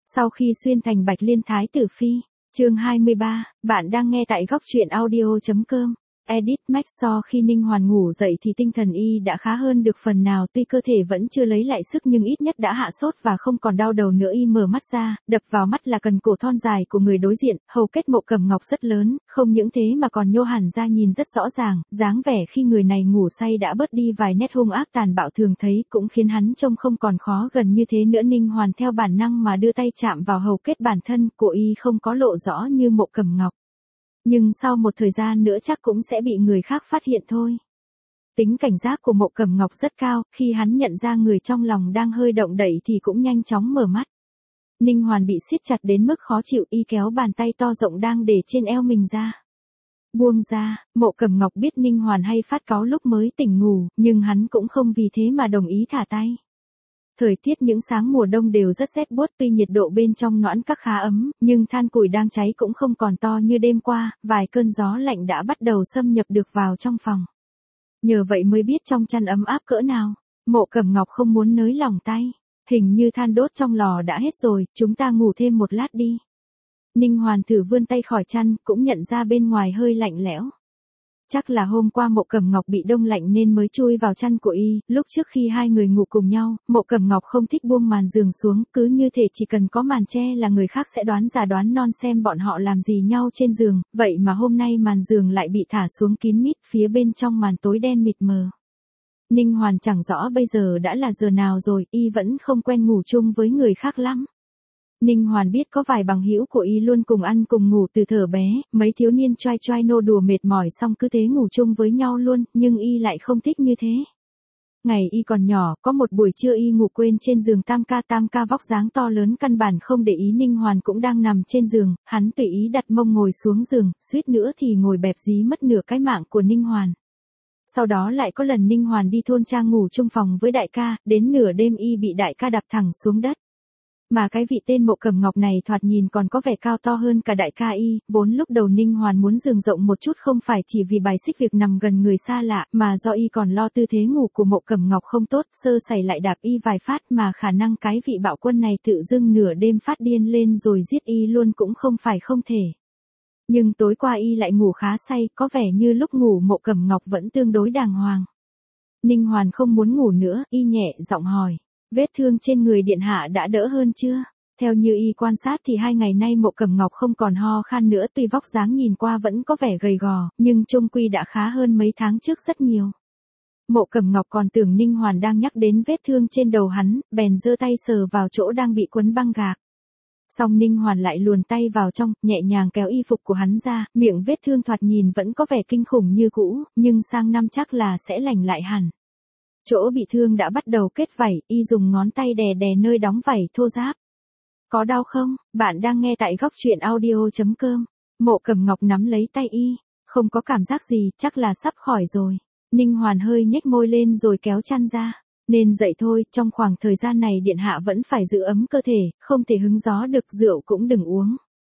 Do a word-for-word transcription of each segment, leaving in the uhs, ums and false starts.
Sau khi xuyên thành Bạch Liên Thái tử phi, chương hai mươi ba, bạn đang nghe tại góc truyện audio chấm com. Edit Max so khi Ninh Hoàn ngủ dậy thì tinh thần y đã khá hơn được phần nào, tuy cơ thể vẫn chưa lấy lại sức nhưng ít nhất đã hạ sốt và không còn đau đầu nữa. Y mở mắt ra, đập vào mắt là cần cổ thon dài của người đối diện, hầu kết Mộ Cẩm Ngọc rất lớn, không những thế mà còn nhô hẳn ra nhìn rất rõ ràng, dáng vẻ khi người này ngủ say đã bớt đi vài nét hung ác tàn bạo thường thấy, cũng khiến hắn trông không còn khó gần như thế nữa. Ninh Hoàn theo bản năng mà đưa tay chạm vào hầu kết bản thân của y, không có lộ rõ như Mộ Cẩm Ngọc. Nhưng sau một thời gian nữa chắc cũng sẽ bị người khác phát hiện thôi. Tính cảnh giác của Mộ Cẩm Ngọc rất cao, khi hắn nhận ra người trong lòng đang hơi động đậy thì cũng nhanh chóng mở mắt. Ninh Hoàn bị siết chặt đến mức khó chịu, y kéo bàn tay to rộng đang để trên eo mình ra. Buông ra. Mộ Cẩm Ngọc biết Ninh Hoàn hay phát cáu lúc mới tỉnh ngủ, nhưng hắn cũng không vì thế mà đồng ý thả tay. Thời tiết những sáng mùa đông đều rất rét buốt, tuy nhiệt độ bên trong nõn các khá ấm, nhưng than củi đang cháy cũng không còn to như đêm qua, vài cơn gió lạnh đã bắt đầu xâm nhập được vào trong phòng. Nhờ vậy mới biết trong chăn ấm áp cỡ nào. Mộ Cẩm Ngọc không muốn nới lỏng tay. Hình như than đốt trong lò đã hết rồi, chúng ta ngủ thêm một lát đi. Ninh Hoàn thử vươn tay khỏi chăn, cũng nhận ra bên ngoài hơi lạnh lẽo. Chắc là hôm qua Mộ Cẩm Ngọc bị đông lạnh nên mới chui vào chăn của y. Lúc trước khi hai người ngủ cùng nhau, Mộ Cẩm Ngọc không thích buông màn giường xuống, cứ như thể chỉ cần có màn che là người khác sẽ đoán già đoán non xem bọn họ làm gì nhau trên giường. Vậy mà hôm nay màn giường lại bị thả xuống kín mít, phía bên trong màn tối đen mịt mờ. Ninh Hoàn chẳng rõ bây giờ đã là giờ nào rồi, y vẫn không quen ngủ chung với người khác lắm. Ninh Hoàn biết có vài bằng hữu của y luôn cùng ăn cùng ngủ từ thuở bé, mấy thiếu niên choai choai nô đùa mệt mỏi xong cứ thế ngủ chung với nhau luôn, nhưng y lại không thích như thế. Ngày y còn nhỏ, có một buổi trưa y ngủ quên trên giường tam ca tam ca vóc dáng to lớn căn bản không để ý Ninh Hoàn cũng đang nằm trên giường, hắn tùy ý đặt mông ngồi xuống giường, suýt nữa thì ngồi bẹp dí mất nửa cái mạng của Ninh Hoàn. Sau đó lại có lần Ninh Hoàn đi thôn trang ngủ chung phòng với đại ca, đến nửa đêm y bị đại ca đạp thẳng xuống đất. Mà cái vị tên Mộ Cẩm Ngọc này thoạt nhìn còn có vẻ cao to hơn cả đại ca y, vốn lúc đầu Ninh Hoàn muốn giường rộng một chút không phải chỉ vì bài xích việc nằm gần người xa lạ, mà do y còn lo tư thế ngủ của Mộ Cẩm Ngọc không tốt, sơ sẩy lại đạp y vài phát, mà khả năng cái vị bạo quân này tự dưng nửa đêm phát điên lên rồi giết y luôn cũng không phải không thể. Nhưng tối qua y lại ngủ khá say, có vẻ như lúc ngủ Mộ Cẩm Ngọc vẫn tương đối đàng hoàng. Ninh Hoàn không muốn ngủ nữa, y nhẹ giọng hỏi. Vết thương trên người điện hạ đã đỡ hơn chưa? Theo như y quan sát thì hai ngày nay Mộ Cẩm Ngọc không còn ho khan nữa, tuy vóc dáng nhìn qua vẫn có vẻ gầy gò, nhưng chung quy đã khá hơn mấy tháng trước rất nhiều. Mộ Cẩm Ngọc còn tưởng Ninh Hoàn đang nhắc đến vết thương trên đầu hắn, bèn giơ tay sờ vào chỗ đang bị quấn băng gạc. Song Ninh Hoàn lại luồn tay vào trong, nhẹ nhàng kéo y phục của hắn ra, miệng vết thương thoạt nhìn vẫn có vẻ kinh khủng như cũ, nhưng sang năm chắc là sẽ lành lại hẳn. Chỗ bị thương đã bắt đầu kết vảy, y dùng ngón tay đè đè nơi đóng vảy thô ráp. Có đau không? Bạn đang nghe tại góc truyện audio chấm com. Mộ Cẩm Ngọc nắm lấy tay y. Không có cảm giác gì, chắc là sắp khỏi rồi. Ninh Hoàn hơi nhếch môi lên rồi kéo chăn ra. Nên dậy thôi, trong khoảng thời gian này điện hạ vẫn phải giữ ấm cơ thể, không thể hứng gió được, rượu cũng đừng uống.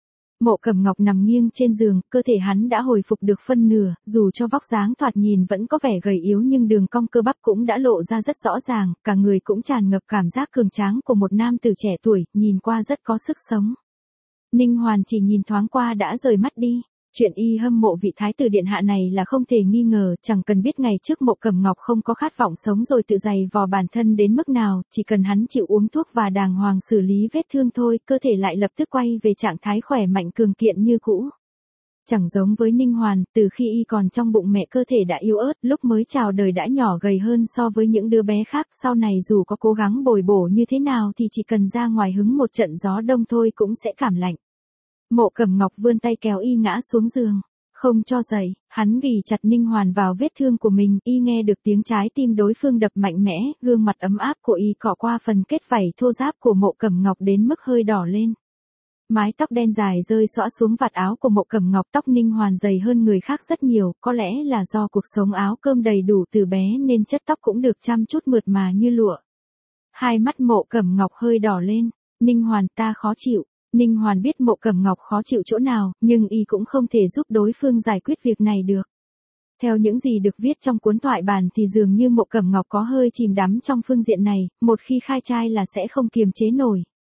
Mộ Cẩm Ngọc nằm nghiêng trên giường, cơ thể hắn đã hồi phục được phân nửa, dù cho vóc dáng thoạt nhìn vẫn có vẻ gầy yếu nhưng đường cong cơ bắp cũng đã lộ ra rất rõ ràng, cả người cũng tràn ngập cảm giác cường tráng của một nam tử trẻ tuổi, nhìn qua rất có sức sống. Ninh Hoàn chỉ nhìn thoáng qua đã rời mắt đi. Chuyện y hâm mộ vị thái tử điện hạ này là không thể nghi ngờ, chẳng cần biết ngày trước Mộ Cẩm Ngọc không có khát vọng sống rồi tự dày vò bản thân đến mức nào, chỉ cần hắn chịu uống thuốc và đàng hoàng xử lý vết thương thôi, cơ thể lại lập tức quay về trạng thái khỏe mạnh cường kiện như cũ. Chẳng giống với Ninh Hoàn, từ khi y còn trong bụng mẹ cơ thể đã yếu ớt, lúc mới chào đời đã nhỏ gầy hơn so với những đứa bé khác, sau này dù có cố gắng bồi bổ như thế nào thì chỉ cần ra ngoài hứng một trận gió đông thôi cũng sẽ cảm lạnh. Mộ Cẩm Ngọc vươn tay kéo y ngã xuống giường, không cho dậy, hắn ghì chặt Ninh Hoàn vào vết thương của mình, y nghe được tiếng trái tim đối phương đập mạnh mẽ, gương mặt ấm áp của y cọ qua phần kết vảy thô ráp của Mộ Cẩm Ngọc đến mức hơi đỏ lên. Mái tóc đen dài rơi xõa xuống vạt áo của Mộ Cẩm Ngọc, tóc Ninh Hoàn dày hơn người khác rất nhiều, có lẽ là do cuộc sống áo cơm đầy đủ từ bé nên chất tóc cũng được chăm chút mượt mà như lụa. Hai mắt Mộ Cẩm Ngọc hơi đỏ lên, Ninh Hoàn ta khó chịu. Ninh Hoàn biết Mộ Cẩm Ngọc khó chịu chỗ nào, nhưng y cũng không thể giúp đối phương giải quyết việc này được. Theo những gì được viết trong cuốn thoại bản thì dường như Mộ Cẩm Ngọc có hơi chìm đắm trong phương diện này, một khi khai trai là sẽ không kiềm chế nổi.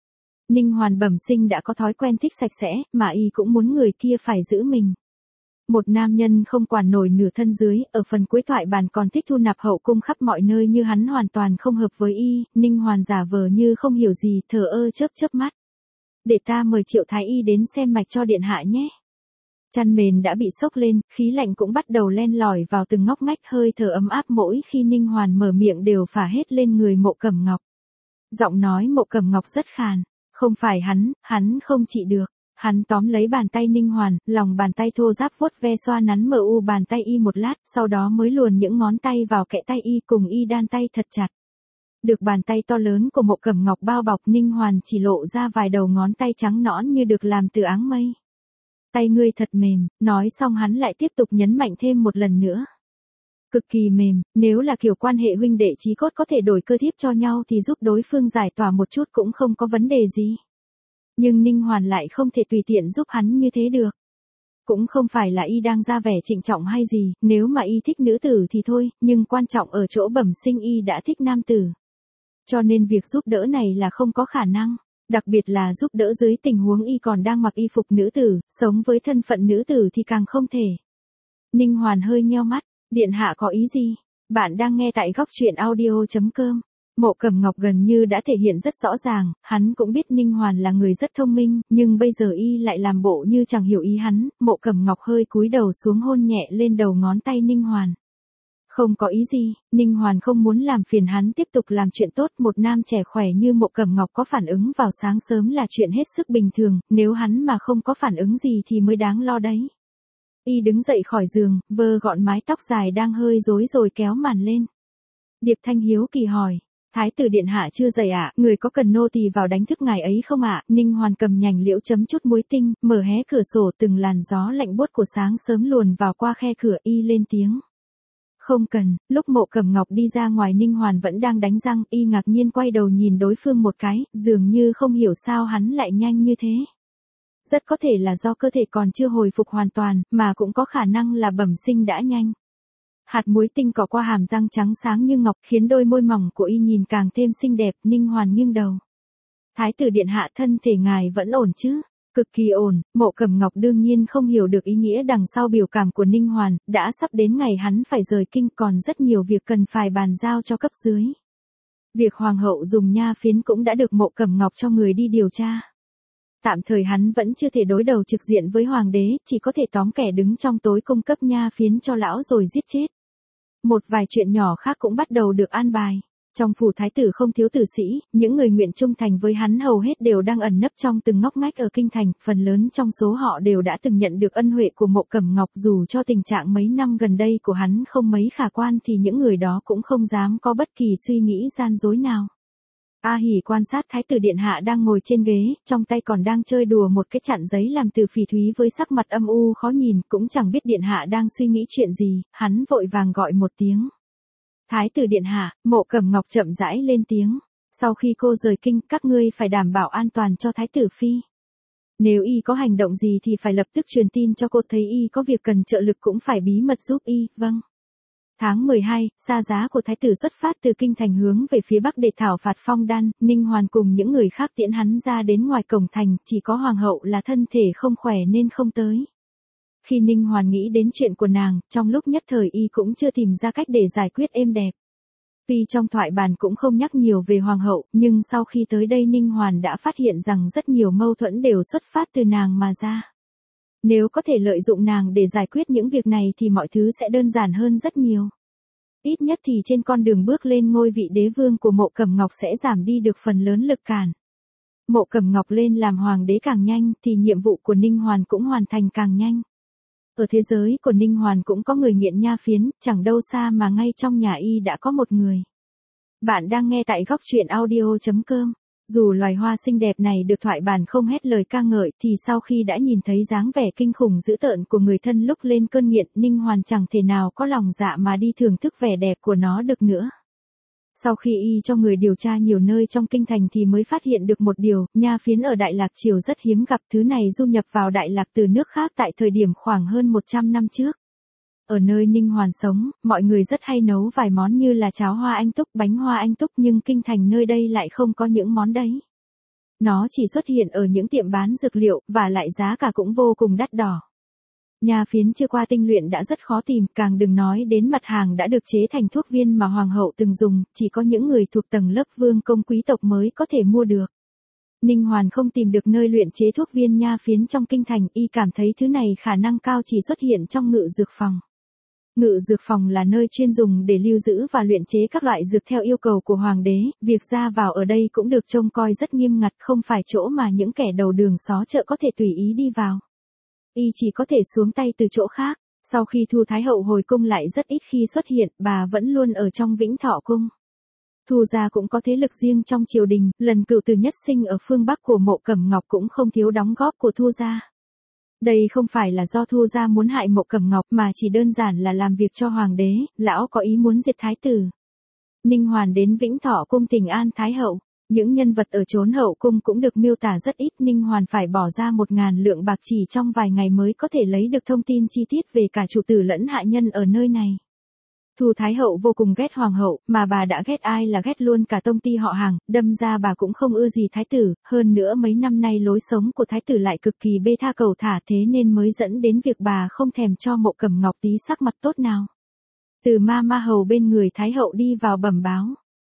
Ninh Hoàn bẩm sinh đã có thói quen thích sạch sẽ, mà y cũng muốn người kia phải giữ mình. Một nam nhân không quản nổi nửa thân dưới, ở phần cuối thoại bản còn thích thu nạp hậu cung khắp mọi nơi như hắn hoàn toàn không hợp với y, Ninh Hoàn giả vờ như không hiểu gì, thờ ơ chớp chớp mắt. Để ta mời Triệu Thái Y đến xem mạch cho điện hạ nhé. Chăn mền đã bị xốc lên, khí lạnh cũng bắt đầu len lỏi vào từng ngóc ngách, hơi thở ấm áp mỗi khi Ninh Hoàn mở miệng đều phả hết lên người Mộ Cẩm Ngọc. Giọng nói Mộ Cẩm Ngọc rất khàn, không phải hắn, hắn không trị được. Hắn tóm lấy bàn tay Ninh Hoàn, lòng bàn tay thô ráp vuốt ve xoa nắn mờ u bàn tay y một lát, sau đó mới luồn những ngón tay vào kẽ tay y cùng y đan tay thật chặt. Được bàn tay to lớn của Mộ Cẩm Ngọc bao bọc, Ninh Hoàn chỉ lộ ra vài đầu ngón tay trắng nõn như được làm từ áng mây. Tay ngươi thật mềm, nói xong hắn lại tiếp tục nhấn mạnh thêm một lần nữa. Cực kỳ mềm, nếu là kiểu quan hệ huynh đệ chí cốt có thể đổi cơ thiếp cho nhau thì giúp đối phương giải tỏa một chút cũng không có vấn đề gì. Nhưng Ninh Hoàn lại không thể tùy tiện giúp hắn như thế được. Cũng không phải là y đang ra vẻ trịnh trọng hay gì, nếu mà y thích nữ tử thì thôi, nhưng quan trọng ở chỗ bẩm sinh y đã thích nam tử. Cho nên việc giúp đỡ này là không có khả năng, đặc biệt là giúp đỡ dưới tình huống y còn đang mặc y phục nữ tử, sống với thân phận nữ tử thì càng không thể. Ninh Hoàn hơi nheo mắt, điện hạ có ý gì? Bạn đang nghe tại góc truyện audio chấm com. Mộ Cẩm Ngọc gần như đã thể hiện rất rõ ràng, hắn cũng biết Ninh Hoàn là người rất thông minh, nhưng bây giờ y lại làm bộ như chẳng hiểu ý hắn, Mộ Cẩm Ngọc hơi cúi đầu xuống hôn nhẹ lên đầu ngón tay Ninh Hoàn. Không có ý gì, Ninh Hoàn không muốn làm phiền hắn tiếp tục làm chuyện tốt, một nam trẻ khỏe như Mộ Cẩm Ngọc có phản ứng vào sáng sớm là chuyện hết sức bình thường, nếu hắn mà không có phản ứng gì thì mới đáng lo đấy. Y đứng dậy khỏi giường, vơ gọn mái tóc dài đang hơi rối rồi kéo màn lên. Điệp Thanh hiếu kỳ hỏi. Thái tử điện hạ chưa dậy ạ, à? Người có cần nô tỳ vào đánh thức ngài ấy không ạ? À? Ninh Hoàn cầm nhành liễu chấm chút muối tinh, mở hé cửa sổ, từng làn gió lạnh buốt của sáng sớm luồn vào qua khe cửa, y lên tiếng. Không cần. Lúc Mộ Cẩm Ngọc đi ra ngoài, Ninh Hoàn vẫn đang đánh răng, y ngạc nhiên quay đầu nhìn đối phương một cái, dường như không hiểu sao hắn lại nhanh như thế. Rất có thể là do cơ thể còn chưa hồi phục hoàn toàn, mà cũng có khả năng là bẩm sinh đã nhanh. Hạt muối tinh cọ qua hàm răng trắng sáng như ngọc, khiến đôi môi mỏng của y nhìn càng thêm xinh đẹp. Ninh Hoàn nghiêng đầu. Thái tử điện hạ, thân thể ngài vẫn ổn chứ? Cực kỳ ổn. Mộ Cẩm Ngọc đương nhiên không hiểu được ý nghĩa đằng sau biểu cảm của Ninh Hoàn, đã sắp đến ngày hắn phải rời kinh, còn rất nhiều việc cần phải bàn giao cho cấp dưới. Việc hoàng hậu dùng nha phiến cũng đã được Mộ Cẩm Ngọc cho người đi điều tra. Tạm thời hắn vẫn chưa thể đối đầu trực diện với hoàng đế, chỉ có thể tóm kẻ đứng trong tối cung cấp nha phiến cho lão rồi giết chết. Một vài chuyện nhỏ khác cũng bắt đầu được an bài. Trong phủ thái tử không thiếu tử sĩ, những người nguyện trung thành với hắn hầu hết đều đang ẩn nấp trong từng ngóc ngách ở kinh thành, phần lớn trong số họ đều đã từng nhận được ân huệ của Mộ Cẩm Ngọc, dù cho tình trạng mấy năm gần đây của hắn không mấy khả quan thì những người đó cũng không dám có bất kỳ suy nghĩ gian dối nào. A Hỉ quan sát thái tử điện hạ đang ngồi trên ghế, trong tay còn đang chơi đùa một cái chặn giấy làm từ phỉ thúy với sắc mặt âm u khó nhìn, cũng chẳng biết điện hạ đang suy nghĩ chuyện gì, hắn vội vàng gọi một tiếng. Thái tử điện hạ. Mộ Cẩm Ngọc chậm rãi lên tiếng. Sau khi cô rời kinh, các ngươi phải đảm bảo an toàn cho thái tử phi. Nếu y có hành động gì thì phải lập tức truyền tin cho cô, thấy y có việc cần trợ lực cũng phải bí mật giúp y. Vâng. Tháng mười hai, xa giá của thái tử xuất phát từ kinh thành hướng về phía bắc để thảo phạt Phong Đan, Ninh Hoàn cùng những người khác tiễn hắn ra đến ngoài cổng thành, chỉ có hoàng hậu là thân thể không khỏe nên không tới. Khi Ninh Hoàn nghĩ đến chuyện của nàng, trong lúc nhất thời y cũng chưa tìm ra cách để giải quyết êm đẹp. Tuy trong thoại bản cũng không nhắc nhiều về hoàng hậu, nhưng sau khi tới đây Ninh Hoàn đã phát hiện rằng rất nhiều mâu thuẫn đều xuất phát từ nàng mà ra. Nếu có thể lợi dụng nàng để giải quyết những việc này thì mọi thứ sẽ đơn giản hơn rất nhiều. Ít nhất thì trên con đường bước lên ngôi vị đế vương của Mộ Cẩm Ngọc sẽ giảm đi được phần lớn lực cản. Mộ Cẩm Ngọc lên làm hoàng đế càng nhanh thì nhiệm vụ của Ninh Hoàn cũng hoàn thành càng nhanh. Ở thế giới của Ninh Hoàn cũng có người nghiện nha phiến, chẳng đâu xa mà ngay trong nhà y đã có một người. Bạn đang nghe tại góc truyện audio chấm com. Dù loài hoa xinh đẹp này được thoại bản không hết lời ca ngợi thì sau khi đã nhìn thấy dáng vẻ kinh khủng dữ tợn của người thân lúc lên cơn nghiện, Ninh Hoàn chẳng thể nào có lòng dạ mà đi thưởng thức vẻ đẹp của nó được nữa. Sau khi y cho người điều tra nhiều nơi trong kinh thành thì mới phát hiện được một điều, nha phiến ở Đại Lạc Triều rất hiếm gặp, thứ này du nhập vào Đại Lạc từ nước khác tại thời điểm khoảng hơn một trăm năm trước. Ở nơi Ninh Hoàn sống, mọi người rất hay nấu vài món như là cháo hoa anh túc, bánh hoa anh túc, nhưng kinh thành nơi đây lại không có những món đấy. Nó chỉ xuất hiện ở những tiệm bán dược liệu, và lại giá cả cũng vô cùng đắt đỏ. Nha phiến chưa qua tinh luyện đã rất khó tìm, càng đừng nói đến mặt hàng đã được chế thành thuốc viên mà hoàng hậu từng dùng, chỉ có những người thuộc tầng lớp vương công quý tộc mới có thể mua được. Ninh Hoàn không tìm được nơi luyện chế thuốc viên nha phiến trong kinh thành, y cảm thấy thứ này khả năng cao chỉ xuất hiện trong ngự dược phòng. Ngự dược phòng là nơi chuyên dùng để lưu giữ và luyện chế các loại dược theo yêu cầu của hoàng đế, việc ra vào ở đây cũng được trông coi rất nghiêm ngặt, không phải chỗ mà những kẻ đầu đường xó chợ có thể tùy ý đi vào. Y chỉ có thể xuống tay từ chỗ khác. Sau khi Thu Thái Hậu hồi cung lại rất ít khi xuất hiện, bà vẫn luôn ở trong Vĩnh Thọ cung. Thu gia cũng có thế lực riêng trong triều đình, lần cửu tử nhất sinh ở phương Bắc của Mộ Cẩm Ngọc cũng không thiếu đóng góp của Thu gia. Đây không phải là do Thu gia muốn hại Mộ Cẩm Ngọc mà chỉ đơn giản là làm việc cho hoàng đế, lão có ý muốn diệt thái tử. Ninh Hoàn đến Vĩnh Thọ cung thỉnh an Thái Hậu. Những nhân vật ở chốn hậu cung cũng được miêu tả rất ít, Ninh Hoàn phải bỏ ra một ngàn lượng bạc chỉ trong vài ngày mới có thể lấy được thông tin chi tiết về cả chủ tử lẫn hạ nhân ở nơi này. Thu Thái Hậu vô cùng ghét hoàng hậu, mà bà đã ghét ai là ghét luôn cả tông ty họ hàng, đâm ra bà cũng không ưa gì thái tử, hơn nữa mấy năm nay lối sống của thái tử lại cực kỳ bê tha cầu thả, thế nên mới dẫn đến việc bà không thèm cho Mộ Cẩm Ngọc tí sắc mặt tốt nào. Từ ma ma hầu bên người Thái Hậu đi vào bẩm báo.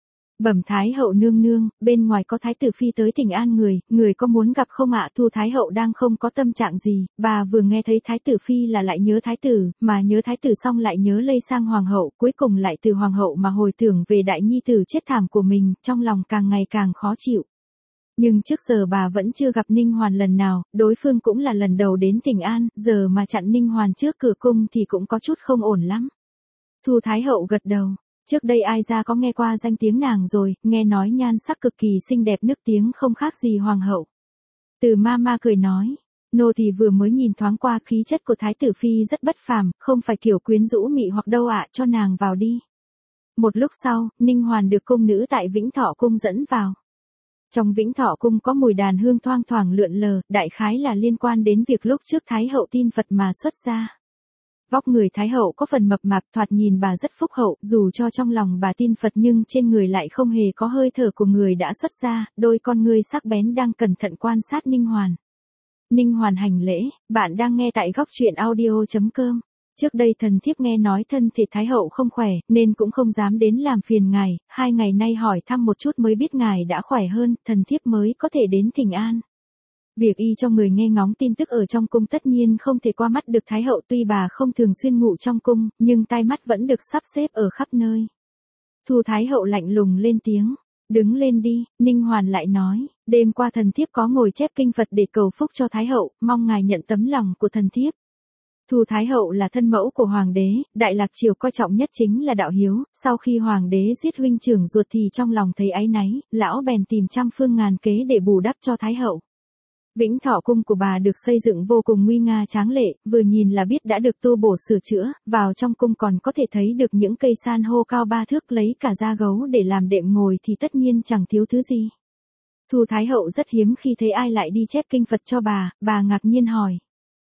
Bẩm Thái Hậu nương nương, bên ngoài có thái tử phi tới thỉnh an người, người có muốn gặp không ạ? Thu Thái Hậu đang không có tâm trạng gì, bà vừa nghe thấy thái tử phi là lại nhớ thái tử, mà nhớ thái tử xong lại nhớ lây sang hoàng hậu, cuối cùng lại từ hoàng hậu mà hồi tưởng về đại nhi tử chết thảm của mình, trong lòng càng ngày càng khó chịu. Nhưng trước giờ bà vẫn chưa gặp Ninh Hoàn lần nào, đối phương cũng là lần đầu đến thỉnh an, giờ mà chặn Ninh Hoàn trước cửa cung thì cũng có chút không ổn lắm. Thu Thái Hậu gật đầu. Trước đây ai ra có nghe qua danh tiếng nàng rồi, nghe nói nhan sắc cực kỳ xinh đẹp, nức tiếng không khác gì hoàng hậu. Từ ma ma cười nói, nô thì vừa mới nhìn thoáng qua, khí chất của thái tử phi rất bất phàm, không phải kiểu quyến rũ mị hoặc đâu ạ, cho nàng vào đi. Một lúc sau, Ninh Hoàn được cung nữ tại Vĩnh Thọ cung dẫn vào. Trong Vĩnh Thọ cung có mùi đàn hương thoang thoảng lượn lờ, đại khái là liên quan đến việc lúc trước Thái Hậu tin Phật mà xuất gia. Vóc người Thái Hậu có phần mập mạp, thoạt nhìn bà rất phúc hậu, dù cho trong lòng bà tin Phật nhưng trên người lại không hề có hơi thở của người đã xuất gia, đôi con ngươi sắc bén đang cẩn thận quan sát Ninh Hoàn. Ninh Hoàn hành lễ, bạn đang nghe tại góc truyện audio chấm com. Trước đây thần thiếp nghe nói thân thể Thái Hậu không khỏe, nên cũng không dám đến làm phiền ngài, hai ngày nay hỏi thăm một chút mới biết ngài đã khỏe hơn, thần thiếp mới có thể đến thỉnh an. Việc y cho người nghe ngóng tin tức ở trong cung tất nhiên không thể qua mắt được Thái Hậu, tuy bà không thường xuyên ngủ trong cung, nhưng tai mắt vẫn được sắp xếp ở khắp nơi. Thu Thái Hậu lạnh lùng lên tiếng, đứng lên đi, Ninh Hoàn lại nói, đêm qua thần thiếp có ngồi chép kinh Phật để cầu phúc cho Thái Hậu, mong ngài nhận tấm lòng của thần thiếp. Thu Thái Hậu là thân mẫu của hoàng đế, Đại Lạc triều coi trọng nhất chính là đạo hiếu, sau khi hoàng đế giết huynh trưởng ruột thì trong lòng thấy áy náy, lão bèn tìm trăm phương ngàn kế để bù đắp cho Thái Hậu. Vĩnh Thọ cung của bà được xây dựng vô cùng nguy nga tráng lệ, vừa nhìn là biết đã được tu bổ sửa chữa, vào trong cung còn có thể thấy được những cây san hô cao ba thước, lấy cả da gấu để làm đệm ngồi thì tất nhiên chẳng thiếu thứ gì. Thu Thái Hậu rất hiếm khi thấy ai lại đi chép kinh Phật cho bà, bà ngạc nhiên hỏi.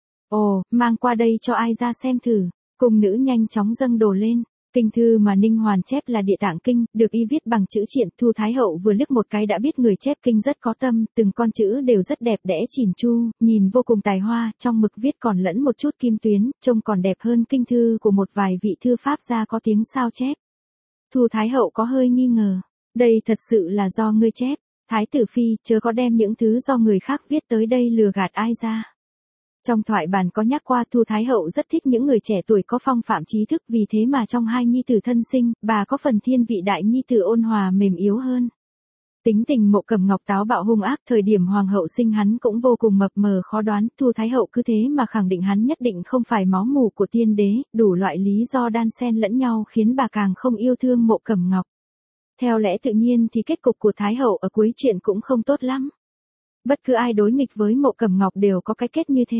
Ồ, mang qua đây cho ai ra xem thử. Cung nữ nhanh chóng dâng đồ lên. Kinh thư mà Ninh Hoàn chép là Địa Tạng Kinh, được y viết bằng chữ triện. Thu Thái Hậu vừa liếc một cái đã biết người chép kinh rất có tâm, từng con chữ đều rất đẹp đẽ chỉn chu, nhìn vô cùng tài hoa, trong mực viết còn lẫn một chút kim tuyến, trông còn đẹp hơn kinh thư của một vài vị thư pháp gia có tiếng sao chép. Thu Thái Hậu có hơi nghi ngờ, đây thật sự là do ngươi chép, Thái tử phi, chớ có đem những thứ do người khác viết tới đây lừa gạt ai ra. Trong thoại bản có nhắc qua Thu Thái Hậu rất thích những người trẻ tuổi có phong phạm trí thức, vì thế mà trong hai nhi tử thân sinh, bà có phần thiên vị đại nhi tử ôn hòa mềm yếu hơn. Tính tình Mộ Cẩm Ngọc táo bạo hung ác, thời điểm hoàng hậu sinh hắn cũng vô cùng mập mờ khó đoán, Thu Thái Hậu cứ thế mà khẳng định hắn nhất định không phải máu mủ của tiên đế, đủ loại lý do đan xen lẫn nhau khiến bà càng không yêu thương Mộ Cẩm Ngọc. Theo lẽ tự nhiên thì kết cục của Thái Hậu ở cuối chuyện cũng không tốt lắm. Bất cứ ai đối nghịch với Mộ Cẩm Ngọc đều có cái kết như thế.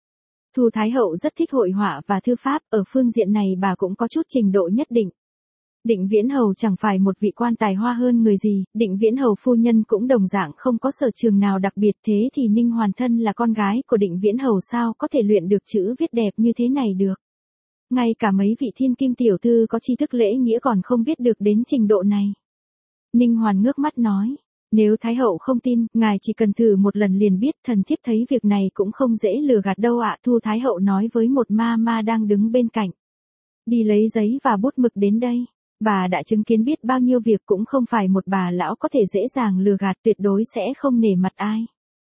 Thu Thái Hậu rất thích hội họa và thư pháp, ở phương diện này bà cũng có chút trình độ nhất định. Định Viễn Hầu chẳng phải một vị quan tài hoa hơn người gì, Định Viễn Hầu phu nhân cũng đồng dạng không có sở trường nào đặc biệt, thế thì Ninh Hoàn thân là con gái của Định Viễn Hầu sao có thể luyện được chữ viết đẹp như thế này được. Ngay cả mấy vị thiên kim tiểu thư có tri thức lễ nghĩa còn không viết được đến trình độ này. Ninh Hoàn ngước mắt nói, Nếu Thái hậu không tin, ngài chỉ cần thử một lần liền biết, thần thiếp thấy việc này cũng không dễ lừa gạt đâu ạ. Thu Thái hậu nói với một ma ma đang đứng bên cạnh. Đi lấy giấy và bút mực đến đây. Bà đã chứng kiến biết bao nhiêu việc, cũng không phải một bà lão có thể dễ dàng lừa gạt, tuyệt đối sẽ không nể mặt ai.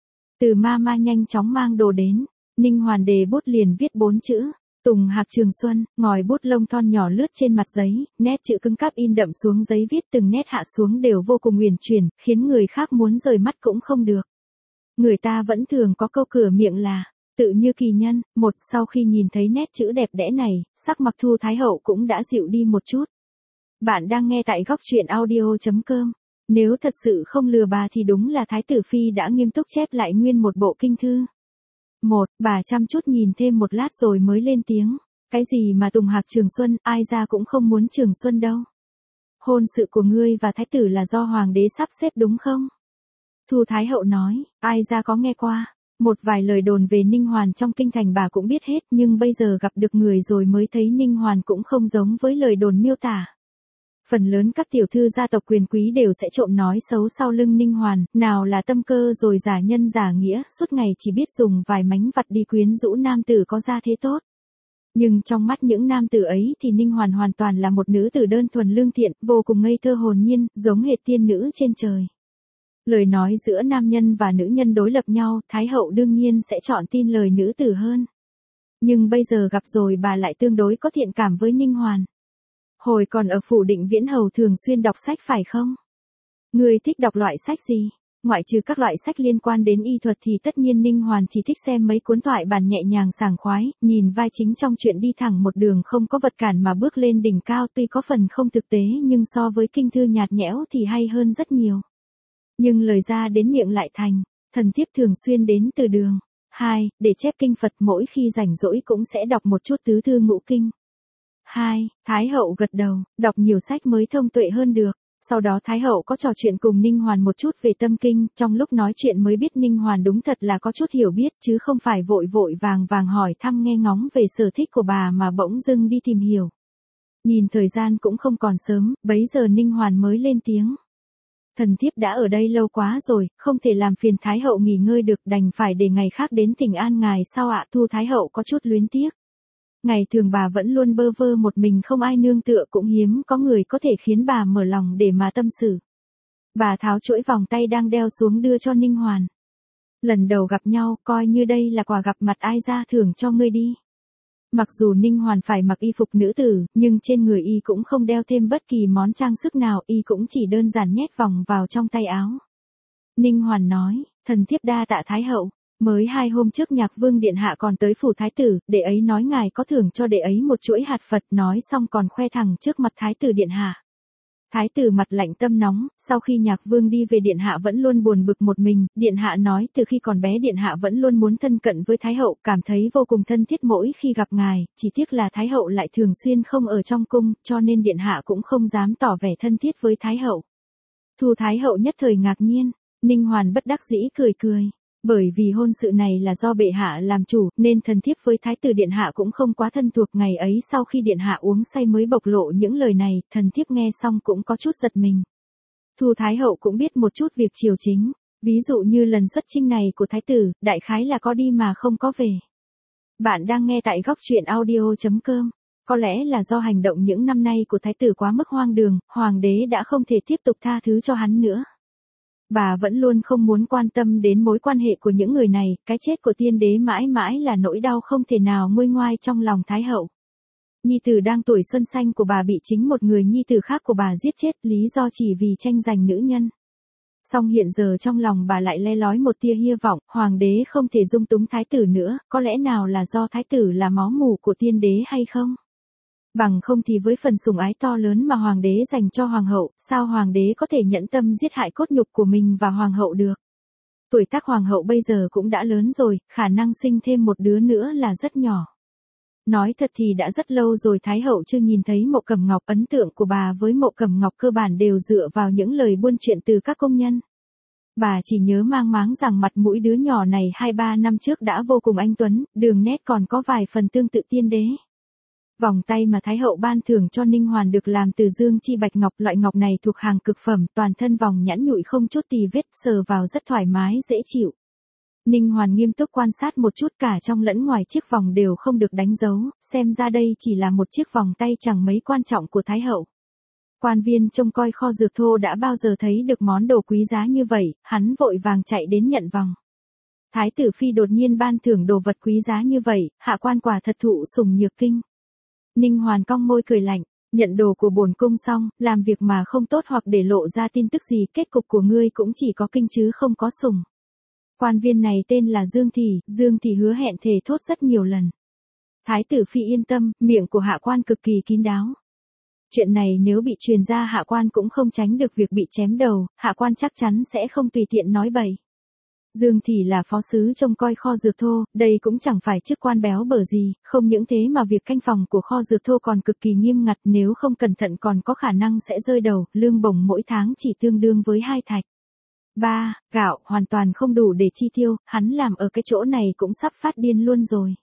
Từ ma ma nhanh chóng mang đồ đến. Ninh Hoàn đề bút liền viết bốn chữ. Tùng Hạc Trường Xuân, ngòi bút lông thon nhỏ lướt trên mặt giấy, nét chữ cứng cáp in đậm xuống giấy, viết từng nét hạ xuống đều vô cùng uyển chuyển, khiến người khác muốn rời mắt cũng không được. Người ta vẫn thường có câu cửa miệng là, tự như kỳ nhân. Một, sau khi nhìn thấy nét chữ đẹp đẽ này, sắc mặt Thu Thái hậu cũng đã dịu đi một chút. Bạn đang nghe tại góc truyện audio chấm com. Nếu thật sự không lừa bà thì đúng là Thái tử Phi đã nghiêm túc chép lại nguyên một bộ kinh thư. Một, bà chăm chút nhìn thêm một lát rồi mới lên tiếng. Cái gì mà Tùng Hạc Trường Xuân, ai ra cũng không muốn Trường Xuân đâu. Hôn sự của ngươi và Thái tử là do Hoàng đế sắp xếp đúng không? Thu Thái hậu nói, ai ra có nghe qua. Một vài lời đồn về Ninh Hoàn trong kinh thành bà cũng biết hết, nhưng bây giờ gặp được người rồi mới thấy Ninh Hoàn cũng không giống với lời đồn miêu tả. Phần lớn các tiểu thư gia tộc quyền quý đều sẽ trộm nói xấu sau lưng Ninh Hoàn, nào là tâm cơ rồi giả nhân giả nghĩa, suốt ngày chỉ biết dùng vài mánh vặt đi quyến rũ nam tử có gia thế tốt. Nhưng trong mắt những nam tử ấy thì Ninh Hoàn hoàn toàn là một nữ tử đơn thuần lương thiện, vô cùng ngây thơ hồn nhiên, giống hệt tiên nữ trên trời. Lời nói giữa nam nhân và nữ nhân đối lập nhau, Thái hậu đương nhiên sẽ chọn tin lời nữ tử hơn. Nhưng bây giờ gặp rồi bà lại tương đối có thiện cảm với Ninh Hoàn. Hồi còn ở phủ Định Viễn hầu thường xuyên đọc sách phải không? Ngươi thích đọc loại sách gì? Ngoại trừ các loại sách liên quan đến y thuật thì tất nhiên Ninh Hoàn chỉ thích xem mấy cuốn thoại bản nhẹ nhàng sảng khoái, nhìn vai chính trong chuyện đi thẳng một đường không có vật cản mà bước lên đỉnh cao, tuy có phần không thực tế nhưng so với kinh thư nhạt nhẽo thì hay hơn rất nhiều. Nhưng lời ra đến miệng lại thành, thần thiếp thường xuyên đến từ đường. Hai, để chép kinh Phật, mỗi khi rảnh rỗi cũng sẽ đọc một chút tứ thư ngũ kinh. Hai, Thái hậu gật đầu, đọc nhiều sách mới thông tuệ hơn được. Sau đó Thái hậu có trò chuyện cùng Ninh Hoàn một chút về tâm kinh, trong lúc nói chuyện mới biết Ninh Hoàn đúng thật là có chút hiểu biết chứ không phải vội vội vàng vàng hỏi thăm nghe ngóng về sở thích của bà mà bỗng dưng đi tìm hiểu. Nhìn thời gian cũng không còn sớm, bấy giờ Ninh Hoàn mới lên tiếng. Thần thiếp đã ở đây lâu quá rồi, không thể làm phiền Thái hậu nghỉ ngơi được, đành phải để ngày khác đến thỉnh an ngài sao ạ. Thu Thái hậu có chút luyến tiếc. Ngày thường bà vẫn luôn bơ vơ một mình không ai nương tựa, cũng hiếm có người có thể khiến bà mở lòng để mà tâm sự. Bà tháo chuỗi vòng tay đang đeo xuống đưa cho Ninh Hoàn. Lần đầu gặp nhau, coi như đây là quà gặp mặt ai ra thưởng cho ngươi đi. Mặc dù Ninh Hoàn phải mặc y phục nữ tử, nhưng trên người y cũng không đeo thêm bất kỳ món trang sức nào, y cũng chỉ đơn giản nhét vòng vào trong tay áo. Ninh Hoàn nói, thần thiếp đa tạ Thái hậu. Mới hai hôm trước Nhạc Vương điện hạ còn tới phủ thái tử, đệ ấy nói ngài có thưởng cho đệ ấy một chuỗi hạt Phật, nói xong còn khoe thẳng trước mặt thái tử điện hạ. Thái tử mặt lạnh tâm nóng, sau khi Nhạc Vương đi về điện hạ vẫn luôn buồn bực một mình, điện hạ nói từ khi còn bé điện hạ vẫn luôn muốn thân cận với thái hậu, cảm thấy vô cùng thân thiết mỗi khi gặp ngài, chỉ tiếc là thái hậu lại thường xuyên không ở trong cung, cho nên điện hạ cũng không dám tỏ vẻ thân thiết với thái hậu. Thu Thái hậu nhất thời ngạc nhiên, Ninh Hoàn bất đắc dĩ cười cười. Bởi vì hôn sự này là do bệ hạ làm chủ, nên thần thiếp với thái tử điện hạ cũng không quá thân thuộc. Ngày ấy sau khi điện hạ uống say mới bộc lộ những lời này, thần thiếp nghe xong cũng có chút giật mình. Thu Thái hậu cũng biết một chút việc triều chính, ví dụ như lần xuất chinh này của thái tử, đại khái là có đi mà không có về. Bạn đang nghe tại góc truyện audio chấm com. Có lẽ là do hành động những năm nay của thái tử quá mức hoang đường, hoàng đế đã không thể tiếp tục tha thứ cho hắn nữa. Bà vẫn luôn không muốn quan tâm đến mối quan hệ của những người này, cái chết của tiên đế mãi mãi là nỗi đau không thể nào nguôi ngoai trong lòng Thái hậu. Nhi tử đang tuổi xuân xanh của bà bị chính một người nhi tử khác của bà giết chết, lý do chỉ vì tranh giành nữ nhân. Song hiện giờ trong lòng bà lại le lói một tia hy vọng, hoàng đế không thể dung túng thái tử nữa, có lẽ nào là do thái tử là máu mủ của tiên đế hay không? Bằng không thì với phần sủng ái to lớn mà hoàng đế dành cho hoàng hậu, sao hoàng đế có thể nhẫn tâm giết hại cốt nhục của mình và hoàng hậu được? Tuổi tác hoàng hậu bây giờ cũng đã lớn rồi, khả năng sinh thêm một đứa nữa là rất nhỏ. Nói thật thì đã rất lâu rồi Thái hậu chưa nhìn thấy Mộ Cẩm Ngọc, ấn tượng của bà với Mộ Cẩm Ngọc cơ bản đều dựa vào những lời buôn chuyện từ các công nhân. Bà chỉ nhớ mang máng rằng mặt mũi đứa nhỏ này hai ba năm trước đã vô cùng anh tuấn, đường nét còn có vài phần tương tự tiên đế. Vòng tay mà Thái hậu ban thưởng cho Ninh Hoàn được làm từ dương chi bạch ngọc, loại ngọc này thuộc hàng cực phẩm, toàn thân vòng nhẵn nhụi không chút tì vết, sờ vào rất thoải mái dễ chịu. Ninh Hoàn nghiêm túc quan sát một chút, cả trong lẫn ngoài chiếc vòng đều không được đánh dấu, xem ra đây chỉ là một chiếc vòng tay chẳng mấy quan trọng của Thái hậu. Quan viên trông coi kho dược thô đã bao giờ thấy được món đồ quý giá như vậy, hắn vội vàng chạy đến nhận vòng. Thái tử phi đột nhiên ban thưởng đồ vật quý giá như vậy, hạ quan quả thật thụ sủng nhược kinh. Ninh Hoàn cong môi cười lạnh, nhận đồ của bổn cung xong, làm việc mà không tốt hoặc để lộ ra tin tức gì, kết cục của ngươi cũng chỉ có kinh chứ không có sủng. Quan viên này tên là Dương Thị, Dương Thị hứa hẹn thề thốt rất nhiều lần. Thái tử phi yên tâm, miệng của hạ quan cực kỳ kín đáo. Chuyện này nếu bị truyền ra hạ quan cũng không tránh được việc bị chém đầu, hạ quan chắc chắn sẽ không tùy tiện nói bậy. Dương Thị là phó sứ trông coi kho dược thô, đây cũng chẳng phải chức quan béo bở gì, không những thế mà việc canh phòng của kho dược thô còn cực kỳ nghiêm ngặt, nếu không cẩn thận còn có khả năng sẽ rơi đầu, lương bổng mỗi tháng chỉ tương đương với hai thạch. ba. Gạo, hoàn toàn không đủ để chi tiêu, hắn làm ở cái chỗ này cũng sắp phát điên luôn rồi.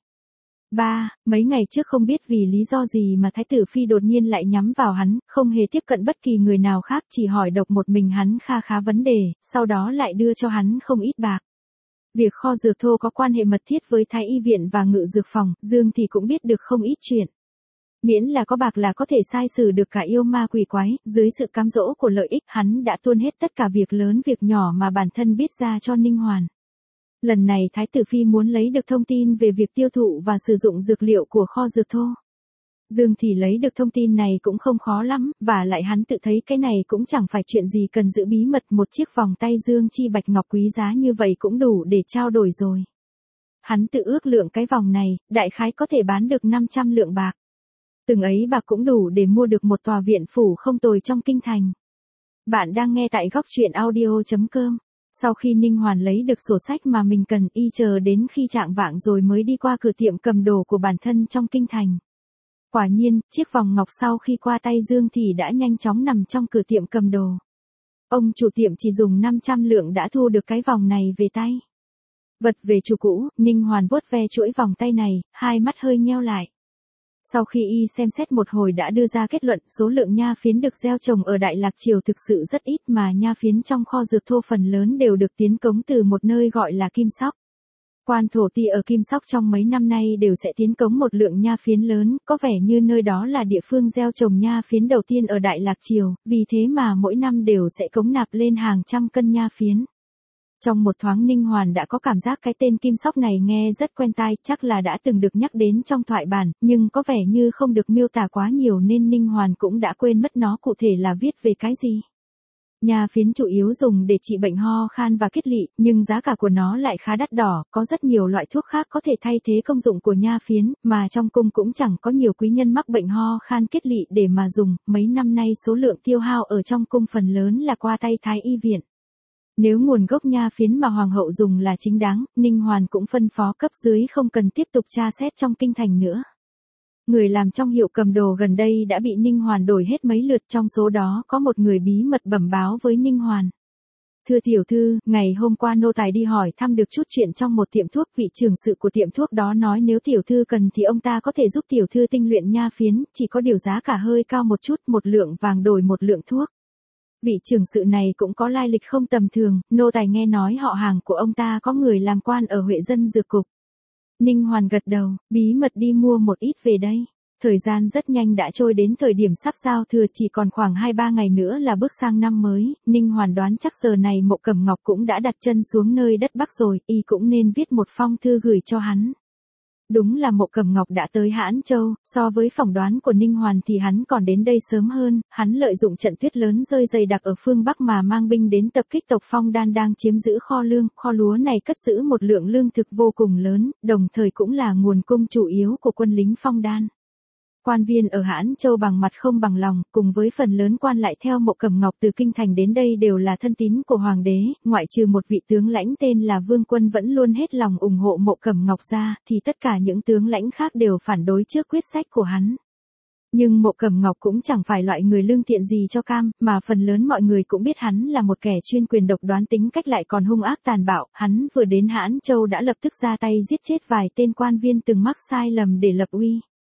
ba. Mấy ngày trước không biết vì lý do gì mà Thái tử phi đột nhiên lại nhắm vào hắn, không hề tiếp cận bất kỳ người nào khác, chỉ hỏi độc một mình hắn kha khá vấn đề, sau đó lại đưa cho hắn không ít bạc. Việc kho dược thô có quan hệ mật thiết với Thái y viện và ngự dược phòng, Dương thì cũng biết được không ít chuyện. Miễn là có bạc là có thể sai xử được cả yêu ma quỷ quái, dưới sự cám dỗ của lợi ích hắn đã tuôn hết tất cả việc lớn việc nhỏ mà bản thân biết ra cho Ninh Hoàn. Lần này Thái tử phi muốn lấy được thông tin về việc tiêu thụ và sử dụng dược liệu của kho dược thô. Dương thì lấy được thông tin này cũng không khó lắm, và lại hắn tự thấy cái này cũng chẳng phải chuyện gì cần giữ bí mật, một chiếc vòng tay dương chi bạch ngọc quý giá như vậy cũng đủ để trao đổi rồi. Hắn tự ước lượng cái vòng này, đại khái có thể bán được năm trăm lượng bạc. Từng ấy bạc cũng đủ để mua được một tòa viện phủ không tồi trong kinh thành. Bạn đang nghe tại góc truyện audio chấm com. Sau khi Ninh Hoàn lấy được sổ sách mà mình cần, y chờ đến khi trạng vạng rồi mới đi qua cửa tiệm cầm đồ của bản thân trong kinh thành. Quả nhiên, chiếc vòng ngọc sau khi qua tay Dương thì đã nhanh chóng nằm trong cửa tiệm cầm đồ. Ông chủ tiệm chỉ dùng năm trăm lượng đã thu được cái vòng này về tay. Vật về chủ cũ, Ninh Hoàn vuốt ve chuỗi vòng tay này, hai mắt hơi nheo lại. Sau khi y xem xét một hồi đã đưa ra kết luận số lượng nha phiến được gieo trồng ở Đại Lạc Triều thực sự rất ít, mà nha phiến trong kho dược thô phần lớn đều được tiến cống từ một nơi gọi là Kim Sóc. Quan thổ ti ở Kim Sóc trong mấy năm nay đều sẽ tiến cống một lượng nha phiến lớn, có vẻ như nơi đó là địa phương gieo trồng nha phiến đầu tiên ở Đại Lạc Triều, vì thế mà mỗi năm đều sẽ cống nạp lên hàng trăm cân nha phiến. Trong một thoáng Ninh Hoàn đã có cảm giác cái tên Kim Sóc này nghe rất quen tai, chắc là đã từng được nhắc đến trong thoại bản, nhưng có vẻ như không được miêu tả quá nhiều nên Ninh Hoàn cũng đã quên mất nó cụ thể là viết về cái gì. Nha phiến chủ yếu dùng để trị bệnh ho khan và kết lị, nhưng giá cả của nó lại khá đắt đỏ, có rất nhiều loại thuốc khác có thể thay thế công dụng của nha phiến, mà trong cung cũng chẳng có nhiều quý nhân mắc bệnh ho khan kết lị để mà dùng, mấy năm nay số lượng tiêu hao ở trong cung phần lớn là qua tay Thái y viện. Nếu nguồn gốc nha phiến mà hoàng hậu dùng là chính đáng, Ninh Hoàn cũng phân phó cấp dưới không cần tiếp tục tra xét trong kinh thành nữa. Người làm trong hiệu cầm đồ gần đây đã bị Ninh Hoàn đổi hết mấy lượt, trong số đó có một người bí mật bẩm báo với Ninh Hoàn. Thưa tiểu thư, ngày hôm qua nô tài đi hỏi thăm được chút chuyện trong một tiệm thuốc, vị trưởng sự của tiệm thuốc đó nói nếu tiểu thư cần thì ông ta có thể giúp tiểu thư tinh luyện nha phiến, chỉ có điều giá cả hơi cao một chút, một lượng vàng đổi một lượng thuốc. Vị trưởng sự này cũng có lai lịch không tầm thường, nô tài nghe nói họ hàng của ông ta có người làm quan ở Huệ Dân Dược Cục. Ninh Hoàn gật đầu, bí mật đi mua một ít về đây. Thời gian rất nhanh đã trôi đến thời điểm sắp giao thừa, chỉ còn khoảng hai ba ngày nữa là bước sang năm mới, Ninh Hoàn đoán chắc giờ này Mộ Cẩm Ngọc cũng đã đặt chân xuống nơi đất Bắc rồi, y cũng nên viết một phong thư gửi cho hắn. Đúng là Mộ Cẩm Ngọc đã tới Hãn Châu, so với phỏng đoán của Ninh Hoàn thì hắn còn đến đây sớm hơn, hắn lợi dụng trận tuyết lớn rơi dày đặc ở phương Bắc mà mang binh đến tập kích tộc Phong Đan đang chiếm giữ kho lương, kho lúa này cất giữ một lượng lương thực vô cùng lớn, đồng thời cũng là nguồn cung chủ yếu của quân lính Phong Đan. Quan viên ở Hãn Châu bằng mặt không bằng lòng, cùng với phần lớn quan lại theo Mộ Cẩm Ngọc từ kinh thành đến đây đều là thân tín của hoàng đế, ngoại trừ một vị tướng lãnh tên là Vương Quân vẫn luôn hết lòng ủng hộ Mộ Cẩm Ngọc ra, thì tất cả những tướng lãnh khác đều phản đối trước quyết sách của hắn. Nhưng Mộ Cẩm Ngọc cũng chẳng phải loại người lương thiện gì cho cam, mà phần lớn mọi người cũng biết hắn là một kẻ chuyên quyền độc đoán, tính cách lại còn hung ác tàn bạo, hắn vừa đến Hãn Châu đã lập tức ra tay giết chết vài tên quan viên từng mắc sai lầm để lập uy.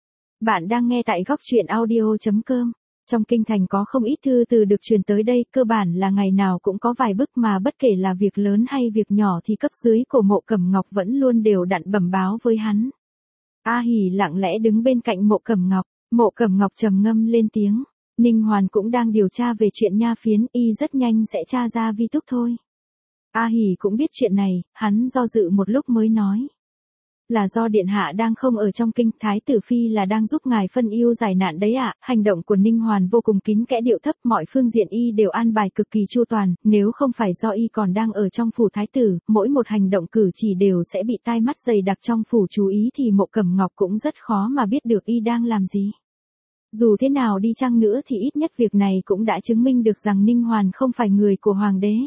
Bạn đang nghe tại góc truyện audio chấm com. Trong kinh thành có không ít thư từ được truyền tới đây, cơ bản là ngày nào cũng có vài bức mà bất kể là việc lớn hay việc nhỏ thì cấp dưới của Mộ Cẩm Ngọc vẫn luôn đều đặn bẩm báo với hắn. A Hỉ lặng lẽ đứng bên cạnh Mộ Cẩm Ngọc, Mộ Cẩm Ngọc trầm ngâm lên tiếng, Ninh Hoàn cũng đang điều tra về chuyện nha phiến, y rất nhanh sẽ tra ra vi túc thôi. A Hỉ cũng biết chuyện này, hắn do dự một lúc mới nói. Là do điện hạ đang không ở trong kinh, thái tử phi là đang giúp ngài phân ưu giải nạn đấy ạ. Hành động của Ninh Hoàn vô cùng kín kẽ điệu thấp, mọi phương diện y đều an bài cực kỳ chu toàn, nếu không phải do y còn đang ở trong phủ thái tử, mỗi một hành động cử chỉ đều sẽ bị tai mắt dày đặc trong phủ chú ý thì Mộ Cẩm Ngọc cũng rất khó mà biết được y đang làm gì. Dù thế nào đi chăng nữa thì ít nhất việc này cũng đã chứng minh được rằng Ninh Hoàn không phải người của hoàng đế.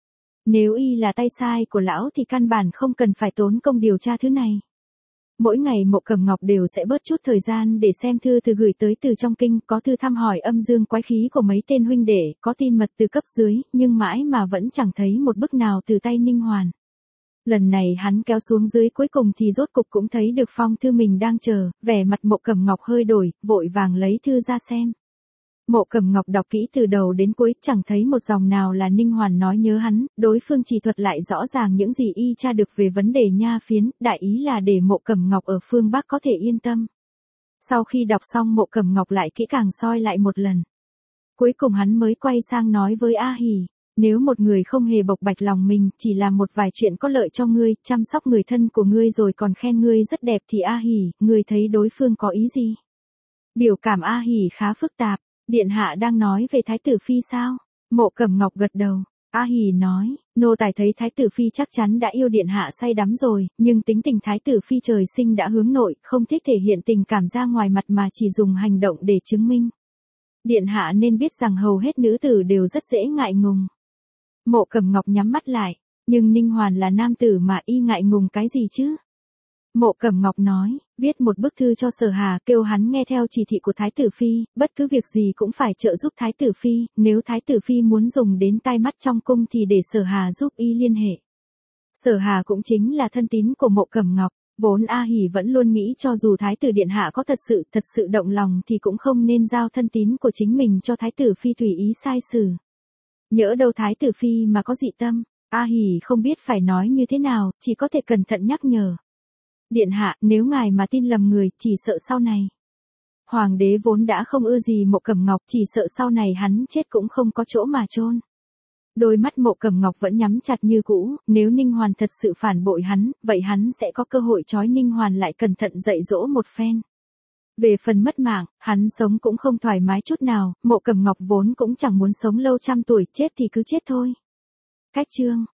Nếu y là tay sai của lão thì căn bản không cần phải tốn công điều tra thứ này. Mỗi ngày Mộ Cẩm Ngọc đều sẽ bớt chút thời gian để xem thư từ gửi tới từ trong kinh, có thư thăm hỏi âm dương quái khí của mấy tên huynh đệ, có tin mật từ cấp dưới, nhưng mãi mà vẫn chẳng thấy một bức nào từ tay Ninh Hoàn. Lần này hắn kéo xuống dưới cuối cùng thì rốt cục cũng thấy được phong thư mình đang chờ, vẻ mặt Mộ Cẩm Ngọc hơi đổi, vội vàng lấy thư ra xem. Mộ Cẩm Ngọc đọc kỹ từ đầu đến cuối, chẳng thấy một dòng nào là Ninh Hoàn nói nhớ hắn, đối phương chỉ thuật lại rõ ràng những gì y tra được về vấn đề nha phiến, đại ý là để Mộ Cẩm Ngọc ở phương Bắc có thể yên tâm. Sau khi đọc xong Mộ Cẩm Ngọc lại kỹ càng soi lại một lần. Cuối cùng hắn mới quay sang nói với A Hỉ, nếu một người không hề bộc bạch lòng mình, chỉ làm một vài chuyện có lợi cho ngươi, chăm sóc người thân của ngươi rồi còn khen ngươi rất đẹp thì A Hỉ, ngươi thấy đối phương có ý gì? Biểu cảm A Hỉ khá phức tạp. Điện hạ đang nói về thái tử phi sao? Mộ Cẩm Ngọc gật đầu. A Hỉ nói, nô tài thấy thái tử phi chắc chắn đã yêu điện hạ say đắm rồi, nhưng tính tình thái tử phi trời sinh đã hướng nội, không thích thể hiện tình cảm ra ngoài mặt mà chỉ dùng hành động để chứng minh. Điện hạ nên biết rằng hầu hết nữ tử đều rất dễ ngại ngùng. Mộ Cẩm Ngọc nhắm mắt lại, nhưng Ninh Hoàn là nam tử mà y ngại ngùng cái gì chứ? Mộ Cẩm Ngọc nói, viết một bức thư cho Sở Hà, kêu hắn nghe theo chỉ thị của Thái tử Phi, bất cứ việc gì cũng phải trợ giúp Thái tử Phi, nếu Thái tử Phi muốn dùng đến tai mắt trong cung thì để Sở Hà giúp y liên hệ. Sở Hà cũng chính là thân tín của Mộ Cẩm Ngọc, vốn A Hỉ vẫn luôn nghĩ cho dù Thái tử Điện Hạ có thật sự, thật sự động lòng thì cũng không nên giao thân tín của chính mình cho Thái tử Phi tùy ý sai xử. Nhỡ đâu Thái tử Phi mà có dị tâm, A Hỉ không biết phải nói như thế nào, chỉ có thể cẩn thận nhắc nhở. Điện hạ, nếu ngài mà tin lầm người, chỉ sợ sau này. Hoàng đế vốn đã không ưa gì Mộ Cẩm Ngọc, chỉ sợ sau này hắn chết cũng không có chỗ mà chôn. Đôi mắt Mộ Cẩm Ngọc vẫn nhắm chặt như cũ, nếu Ninh Hoàn thật sự phản bội hắn, vậy hắn sẽ có cơ hội trói Ninh Hoàn lại cẩn thận dạy dỗ một phen. Về phần mất mạng, hắn sống cũng không thoải mái chút nào, Mộ Cẩm Ngọc vốn cũng chẳng muốn sống lâu trăm tuổi, chết thì cứ chết thôi. Cách chương